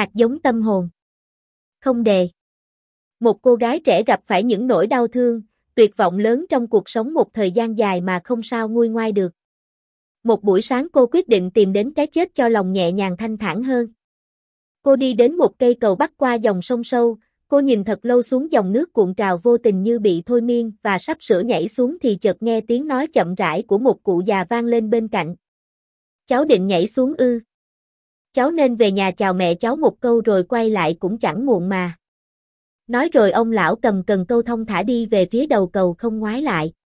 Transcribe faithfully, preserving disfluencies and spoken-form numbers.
hạt giống tâm hồn. Không đề. Một cô gái trẻ gặp phải những nỗi đau thương, tuyệt vọng lớn trong cuộc sống một thời gian dài mà không sao nguôi ngoai được. Một buổi sáng cô quyết định tìm đến cái chết cho lòng nhẹ nhàng thanh thản hơn. Cô đi đến một cây cầu bắc qua dòng sông sâu, cô nhìn thật lâu xuống dòng nước cuộn trào vô tình như bị thôi miên và sắp sửa nhảy xuống thì chợt nghe tiếng nói chậm rãi của một cụ già vang lên bên cạnh. Cháu định nhảy xuống ư? Cháu nên về nhà chào mẹ cháu một câu rồi quay lại cũng chẳng muộn mà. Nói rồi ông lão cầm cần câu thong thả đi về phía đầu cầu không ngoái lại.